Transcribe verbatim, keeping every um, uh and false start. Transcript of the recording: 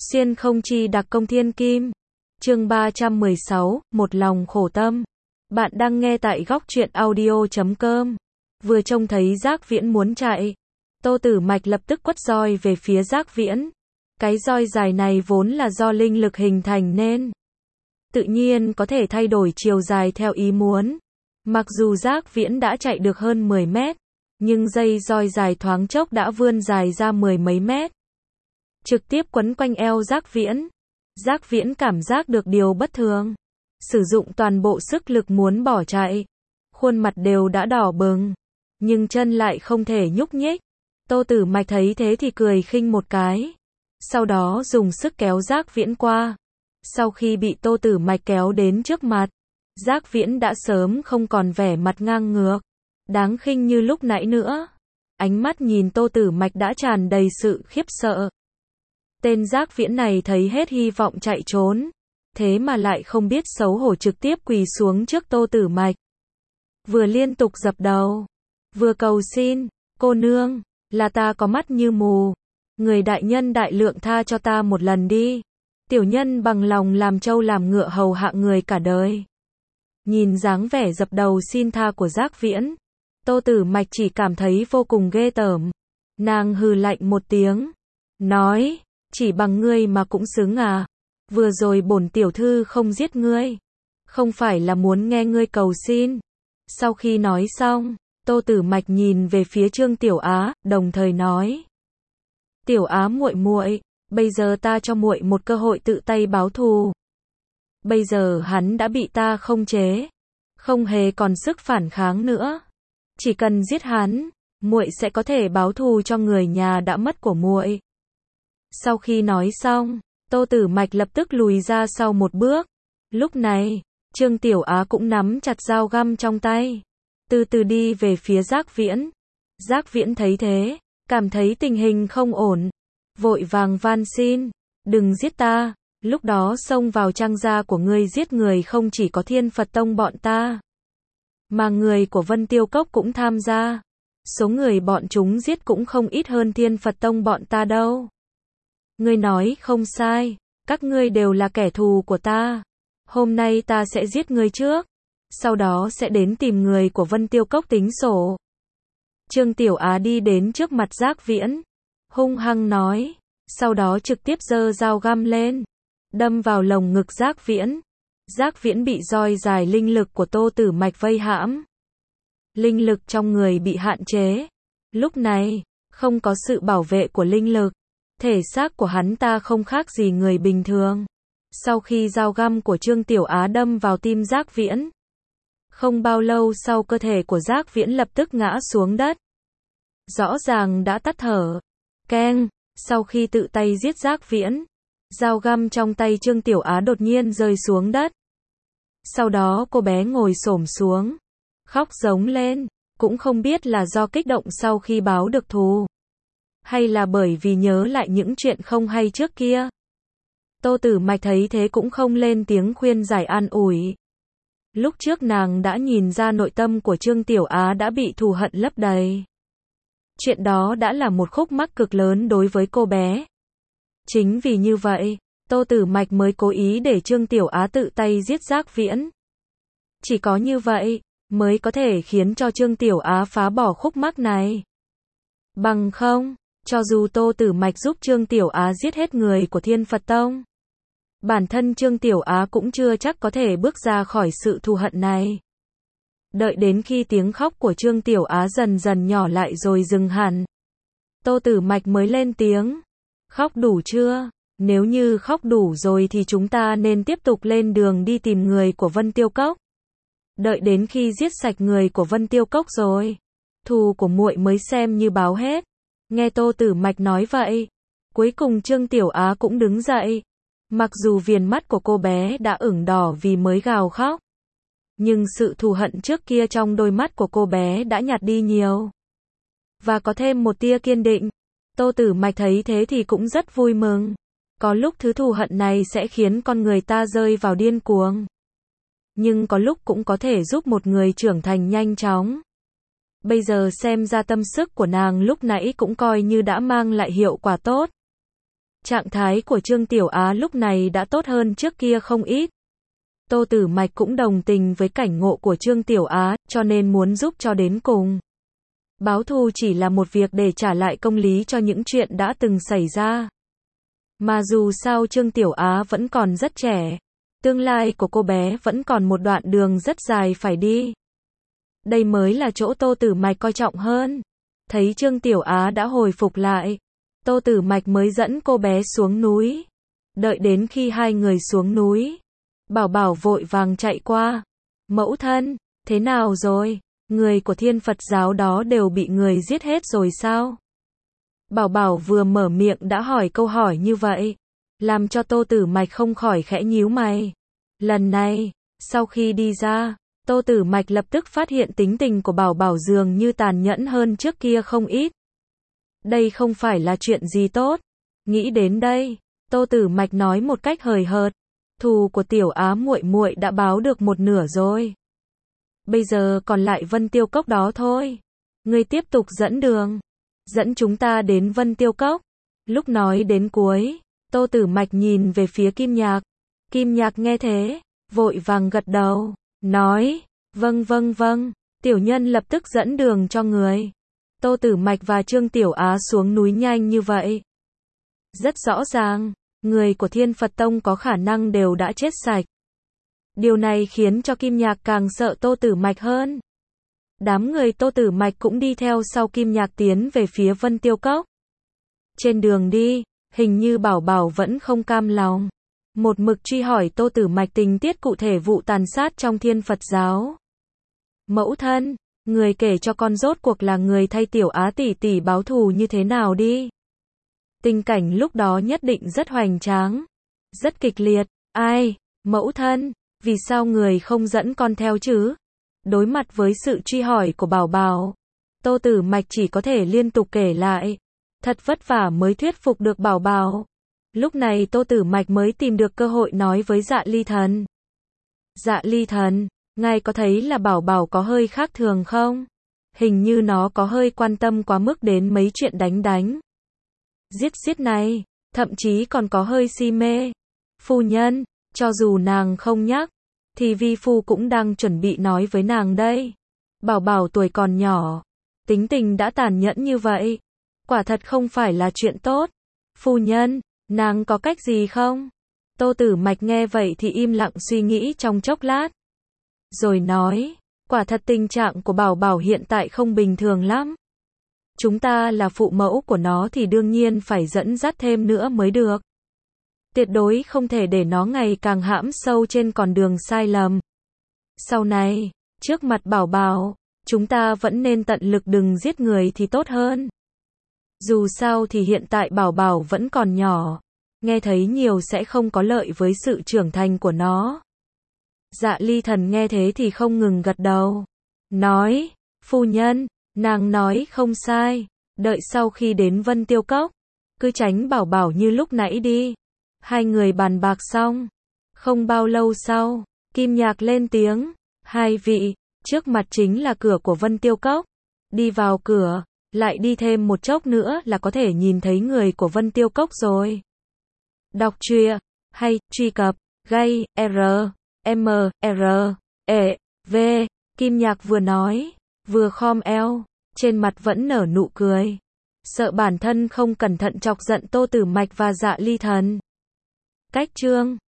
Xuyên không chi đặc công thiên kim. Chương ba trăm mười sáu, một lòng khổ tâm. Bạn đang nghe tại góc truyện audio chấm com. Vừa trông thấy Giác Viễn muốn chạy, Tô Tử Mạch lập tức quất roi về phía Giác Viễn. Cái roi dài này vốn là do linh lực hình thành nên tự nhiên có thể thay đổi chiều dài theo ý muốn. Mặc dù Giác Viễn đã chạy được hơn mười mét, nhưng dây roi dài thoáng chốc đã vươn dài ra mười mấy mét, trực tiếp quấn quanh eo Giác Viễn. Giác Viễn cảm giác được điều bất thường, sử dụng toàn bộ sức lực muốn bỏ chạy, khuôn mặt đều đã đỏ bừng, nhưng chân lại không thể nhúc nhích. Tô Tử Mạch thấy thế thì cười khinh một cái, sau đó dùng sức kéo Giác Viễn qua. Sau khi bị Tô Tử Mạch kéo đến trước mặt, Giác Viễn đã sớm không còn vẻ mặt ngang ngược, đáng khinh như lúc nãy nữa. Ánh mắt nhìn Tô Tử Mạch đã tràn đầy sự khiếp sợ. Tên Giác Viễn này thấy hết hy vọng chạy trốn, thế mà lại không biết xấu hổ trực tiếp quỳ xuống trước Tô Tử Mạch. Vừa liên tục dập đầu, vừa cầu xin, cô nương, là ta có mắt như mù. Người đại nhân đại lượng tha cho ta một lần đi. Tiểu nhân bằng lòng làm trâu làm ngựa hầu hạ người cả đời. Nhìn dáng vẻ dập đầu xin tha của Giác Viễn, Tô Tử Mạch chỉ cảm thấy vô cùng ghê tởm. Nàng hừ lạnh một tiếng, nói, chỉ bằng ngươi mà cũng xứng à? Vừa rồi bổn tiểu thư không giết ngươi, không phải là muốn nghe ngươi cầu xin. Sau khi nói xong, Tô Tử Mạch nhìn về phía Trương Tiểu Á, đồng thời nói, Tiểu Á muội muội, bây giờ ta cho muội một cơ hội tự tay báo thù. Bây giờ hắn đã bị ta khống chế, không hề còn sức phản kháng nữa. Chỉ cần giết hắn, muội sẽ có thể báo thù cho người nhà đã mất của muội. Sau khi nói xong, Tô Tử Mạch lập tức lùi ra sau một bước. Lúc này, Trương Tiểu Á cũng nắm chặt dao găm trong tay, từ từ đi về phía Giác Viễn. Giác Viễn thấy thế, cảm thấy tình hình không ổn, vội vàng van xin, đừng giết ta. Lúc đó xông vào trang gia của ngươi giết người không chỉ có Thiên Phật Tông bọn ta, mà người của Vân Tiêu Cốc cũng tham gia. Số người bọn chúng giết cũng không ít hơn Thiên Phật Tông bọn ta đâu. Ngươi nói không sai, các ngươi đều là kẻ thù của ta. Hôm nay ta sẽ giết ngươi trước, sau đó sẽ đến tìm người của Vân Tiêu Cốc tính sổ. Trương Tiểu Á đi đến trước mặt Giác Viễn, hung hăng nói, sau đó trực tiếp giơ dao găm lên, đâm vào lồng ngực Giác Viễn. Giác Viễn bị roi dài linh lực của Tô Tử Mạch vây hãm. Linh lực trong người bị hạn chế. Lúc này, không có sự bảo vệ của linh lực, thể xác của hắn ta không khác gì người bình thường. Sau khi dao găm của Trương Tiểu Á đâm vào tim Giác Viễn, không bao lâu sau cơ thể của Giác Viễn lập tức ngã xuống đất. Rõ ràng đã tắt thở. Keng, sau khi tự tay giết Giác Viễn, dao găm trong tay Trương Tiểu Á đột nhiên rơi xuống đất. Sau đó cô bé ngồi xổm xuống, khóc giống lên, cũng không biết là do kích động sau khi báo được thù, hay là bởi vì nhớ lại những chuyện không hay trước kia. Tô Tử Mạch thấy thế cũng không lên tiếng khuyên giải an ủi. Lúc trước nàng đã nhìn ra nội tâm của Trương Tiểu Á đã bị thù hận lấp đầy. Chuyện đó đã là một khúc mắc cực lớn đối với cô bé. Chính vì như vậy, Tô Tử Mạch mới cố ý để Trương Tiểu Á tự tay giết Giác Viễn. Chỉ có như vậy, mới có thể khiến cho Trương Tiểu Á phá bỏ khúc mắc này. Bằng không, cho dù Tô Tử Mạch giúp Trương Tiểu Á giết hết người của Thiên Phật Tông, bản thân Trương Tiểu Á cũng chưa chắc có thể bước ra khỏi sự thù hận này. Đợi đến khi tiếng khóc của Trương Tiểu Á dần dần nhỏ lại rồi dừng hẳn, Tô Tử Mạch mới lên tiếng. Khóc đủ chưa? Nếu như khóc đủ rồi thì chúng ta nên tiếp tục lên đường đi tìm người của Vân Tiêu Cốc. Đợi đến khi giết sạch người của Vân Tiêu Cốc rồi, thù của muội mới xem như báo hết. Nghe Tô Tử Mạch nói vậy, cuối cùng Trương Tiểu Á cũng đứng dậy. Mặc dù viền mắt của cô bé đã ửng đỏ vì mới gào khóc, nhưng sự thù hận trước kia trong đôi mắt của cô bé đã nhạt đi nhiều, và có thêm một tia kiên định. Tô Tử Mạch thấy thế thì cũng rất vui mừng. Có lúc thứ thù hận này sẽ khiến con người ta rơi vào điên cuồng, nhưng có lúc cũng có thể giúp một người trưởng thành nhanh chóng. Bây giờ xem ra tâm sức của nàng lúc nãy cũng coi như đã mang lại hiệu quả tốt. Trạng thái của Trương Tiểu Á lúc này đã tốt hơn trước kia không ít. Tô Tử Mạch cũng đồng tình với cảnh ngộ của Trương Tiểu Á, cho nên muốn giúp cho đến cùng. Báo thù chỉ là một việc để trả lại công lý cho những chuyện đã từng xảy ra. Mà dù sao Trương Tiểu Á vẫn còn rất trẻ. Tương lai của cô bé vẫn còn một đoạn đường rất dài phải đi. Đây mới là chỗ Tô Tử Mạch coi trọng hơn. Thấy Trương Tiểu Á đã hồi phục lại, Tô Tử Mạch mới dẫn cô bé xuống núi. Đợi đến khi hai người xuống núi, Bảo Bảo vội vàng chạy qua. Mẫu thân, thế nào rồi? Người của Thiên Phật giáo đó đều bị người giết hết rồi sao? Bảo Bảo vừa mở miệng đã hỏi câu hỏi như vậy, làm cho Tô Tử Mạch không khỏi khẽ nhíu mày. Lần này, sau khi đi ra, Tô Tử Mạch lập tức phát hiện tính tình của Bảo Bảo dường như tàn nhẫn hơn trước kia không ít. Đây không phải là chuyện gì tốt. Nghĩ đến đây, Tô Tử Mạch nói một cách hời hợt, thù của Tiểu Á muội muội đã báo được một nửa rồi. Bây giờ còn lại Vân Tiêu Cốc đó thôi. Ngươi tiếp tục dẫn đường, dẫn chúng ta đến Vân Tiêu Cốc. Lúc nói đến cuối, Tô Tử Mạch nhìn về phía Kim Nhạc. Kim Nhạc nghe thế, vội vàng gật đầu, nói, vâng vâng vâng, tiểu nhân lập tức dẫn đường cho người. Tô Tử Mạch và Trương Tiểu Á xuống núi nhanh như vậy. Rất rõ ràng, người của Thiên Phật Tông có khả năng đều đã chết sạch. Điều này khiến cho Kim Nhạc càng sợ Tô Tử Mạch hơn. Đám người Tô Tử Mạch cũng đi theo sau Kim Nhạc tiến về phía Vân Tiêu Cốc. Trên đường đi, hình như Bảo Bảo vẫn không cam lòng. Một mực truy hỏi Tô Tử Mạch tình tiết cụ thể vụ tàn sát trong Thiên Phật giáo. Mẫu thân, người kể cho con rốt cuộc là người thay Tiểu Á tỷ tỷ báo thù như thế nào đi. Tình cảnh lúc đó nhất định rất hoành tráng, rất kịch liệt. Ai, mẫu thân, vì sao người không dẫn con theo chứ? Đối mặt với sự truy hỏi của Bảo Bảo, Tô Tử Mạch chỉ có thể liên tục kể lại. Thật vất vả mới thuyết phục được Bảo Bảo. Lúc này Tô Tử Mạch mới tìm được cơ hội nói với Dạ Ly Thần. Dạ Ly Thần, ngài có thấy là Bảo Bảo có hơi khác thường không? Hình như nó có hơi quan tâm quá mức đến mấy chuyện đánh đánh, giết giết này, thậm chí còn có hơi si mê. Phu nhân, cho dù nàng không nhắc, thì vi phu cũng đang chuẩn bị nói với nàng đây. Bảo Bảo tuổi còn nhỏ, tính tình đã tàn nhẫn như vậy, quả thật không phải là chuyện tốt. Phu nhân, nàng có cách gì không? Tô Tử Mạch nghe vậy thì im lặng suy nghĩ trong chốc lát, rồi nói, quả thật tình trạng của Bảo Bảo hiện tại không bình thường lắm. Chúng ta là phụ mẫu của nó thì đương nhiên phải dẫn dắt thêm nữa mới được. Tuyệt đối không thể để nó ngày càng hãm sâu trên con đường sai lầm. Sau này, trước mặt Bảo Bảo, chúng ta vẫn nên tận lực đừng giết người thì tốt hơn. Dù sao thì hiện tại Bảo Bảo vẫn còn nhỏ, nghe thấy nhiều sẽ không có lợi với sự trưởng thành của nó. Dạ Ly Thần nghe thế thì không ngừng gật đầu, nói, phu nhân, nàng nói không sai, đợi sau khi đến Vân Tiêu Cốc, cứ tránh Bảo Bảo như lúc nãy đi. Hai người bàn bạc xong, không bao lâu sau, Kim Nhạc lên tiếng, hai vị, trước mặt chính là cửa của Vân Tiêu Cốc, đi vào cửa, lại đi thêm một chốc nữa là có thể nhìn thấy người của Vân Tiêu Cốc rồi. Đọc truyện hay truy cập gây R M R E V. Kim Nhạc vừa nói, vừa khom eo, trên mặt vẫn nở nụ cười, sợ bản thân không cẩn thận chọc giận Tô Tử Mạch và Dạ Ly Thần. Cách chương